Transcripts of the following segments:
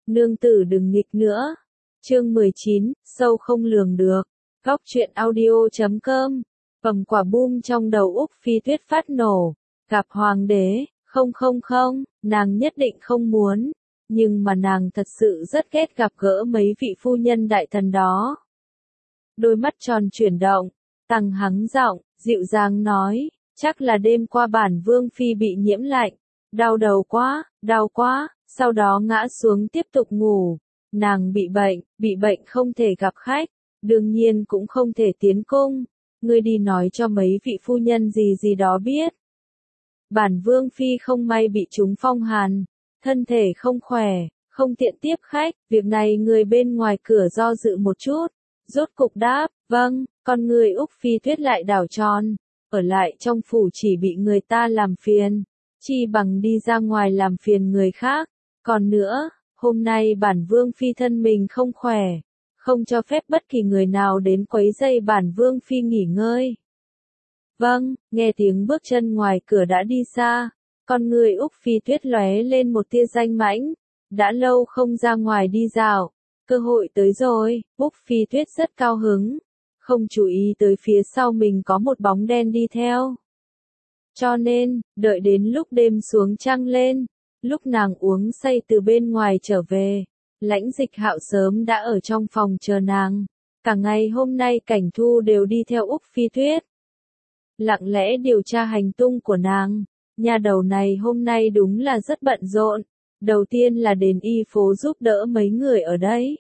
Nương tử đừng nghịch nữa. Chương 19, sâu không lường được. Góc truyện audio.com. Cầm quả bum trong đầu Úc Phi Tuyết phát nổ. Gặp hoàng đế, không, nàng nhất định không muốn. Nhưng mà nàng thật sự rất ghét gặp gỡ mấy vị phu nhân đại thần đó. Đôi mắt tròn chuyển động, tăng hắng giọng, dịu dàng nói, chắc là đêm qua bản vương phi bị nhiễm lạnh. Đau đầu quá, đau quá, sau đó ngã xuống tiếp tục ngủ. Nàng bị bệnh không thể gặp khách, đương nhiên cũng không thể tiến cung. Ngươi đi nói cho mấy vị phu nhân gì đó biết. Bản vương phi không may bị trúng phong hàn, thân thể không khỏe, không tiện tiếp khách, việc này người bên ngoài cửa do dự một chút, rốt cục đáp, vâng, con người Úc Phi Tuyết lại đảo tròn, ở lại trong phủ chỉ bị người ta làm phiền, chi bằng đi ra ngoài làm phiền người khác. Còn nữa, hôm nay bản vương phi thân mình không khỏe, không cho phép bất kỳ người nào đến quấy rầy bản vương phi nghỉ ngơi. Vâng, nghe tiếng bước chân ngoài cửa đã đi xa, con người Úc Phi Tuyết lóe lên một tia danh mãnh, đã lâu không ra ngoài đi dạo, cơ hội tới rồi. Úc Phi Tuyết rất cao hứng, không chú ý tới phía sau mình có một bóng đen đi theo. Cho nên, đợi đến lúc đêm xuống trăng lên, lúc nàng uống say từ bên ngoài trở về, Lãnh Dịch Hạo sớm đã ở trong phòng chờ nàng. Cả ngày hôm nay Cảnh Thu đều đi theo Úc Phi Tuyết, lặng lẽ điều tra hành tung của nàng. Nhà đầu này hôm nay đúng là rất bận rộn. Đầu tiên là đến y phố giúp đỡ mấy người ở đấy.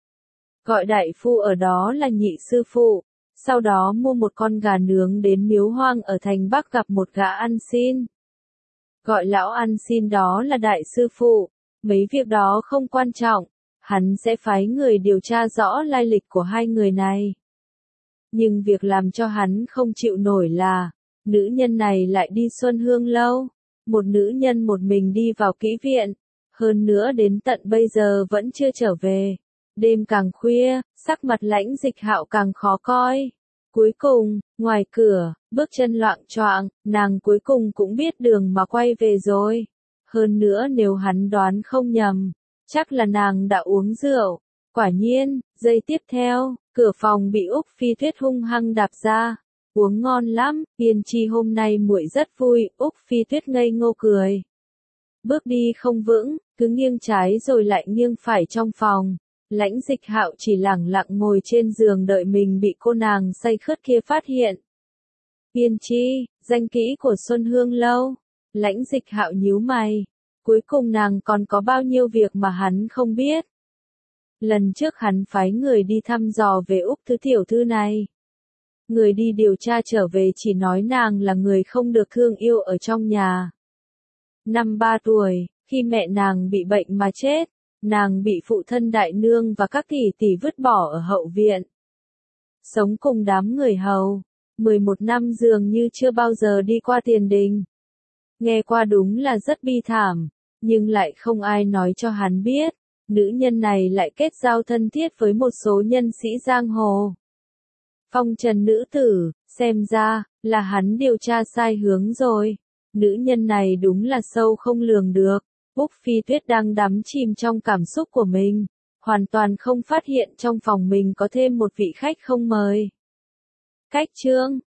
Gọi đại phu ở đó là Nhị sư phụ. Sau đó mua một con gà nướng đến Miếu Hoang ở thành Bắc gặp một gã ăn xin. Gọi lão ăn xin đó là đại sư phụ. Mấy việc đó không quan trọng, hắn sẽ phái người điều tra rõ lai lịch của hai người này. Nhưng việc làm cho hắn không chịu nổi là, nữ nhân này lại đi Xuân Hương Lâu. Một nữ nhân một mình đi vào kỹ viện, hơn nữa đến tận bây giờ vẫn chưa trở về. Đêm càng khuya, sắc mặt Lãnh Dịch Hạo càng khó coi. Cuối cùng, ngoài cửa, bước chân loạng choạng, nàng cuối cùng cũng biết đường mà quay về rồi. Hơn nữa nếu hắn đoán không nhầm, chắc là nàng đã uống rượu. Quả nhiên, giây tiếp theo, cửa phòng bị Úc Phi Tuyết hung hăng đạp ra. Uống ngon lắm, Yên Chi hôm nay muội rất vui. Úc Phi Tuyết ngây ngô cười. Bước đi không vững, cứ nghiêng trái rồi lại nghiêng phải trong phòng. Lãnh Dịch Hạo chỉ lẳng lặng ngồi trên giường đợi mình bị cô nàng say khướt kia phát hiện. Yên Chi, danh kỹ của Xuân Hương Lâu. Lãnh Dịch Hạo nhíu mày. Cuối cùng nàng còn có bao nhiêu việc mà hắn không biết. Lần trước hắn phái người đi thăm dò về Úc Thứ tiểu thư này. Người đi điều tra trở về chỉ nói nàng là người không được thương yêu ở trong nhà. Năm 3 tuổi, khi mẹ nàng bị bệnh mà chết, nàng bị phụ thân đại nương và các tỷ tỷ vứt bỏ ở hậu viện. Sống cùng đám người hầu, 11 năm dường như chưa bao giờ đi qua tiền đình. Nghe qua đúng là rất bi thảm, nhưng lại không ai nói cho hắn biết, nữ nhân này lại kết giao thân thiết với một số nhân sĩ giang hồ. Phong trần nữ tử, xem ra, là hắn điều tra sai hướng rồi. Nữ nhân này đúng là sâu không lường được. Úc Phi Tuyết đang đắm chìm trong cảm xúc của mình, hoàn toàn không phát hiện trong phòng mình có thêm một vị khách không mời. Cách chương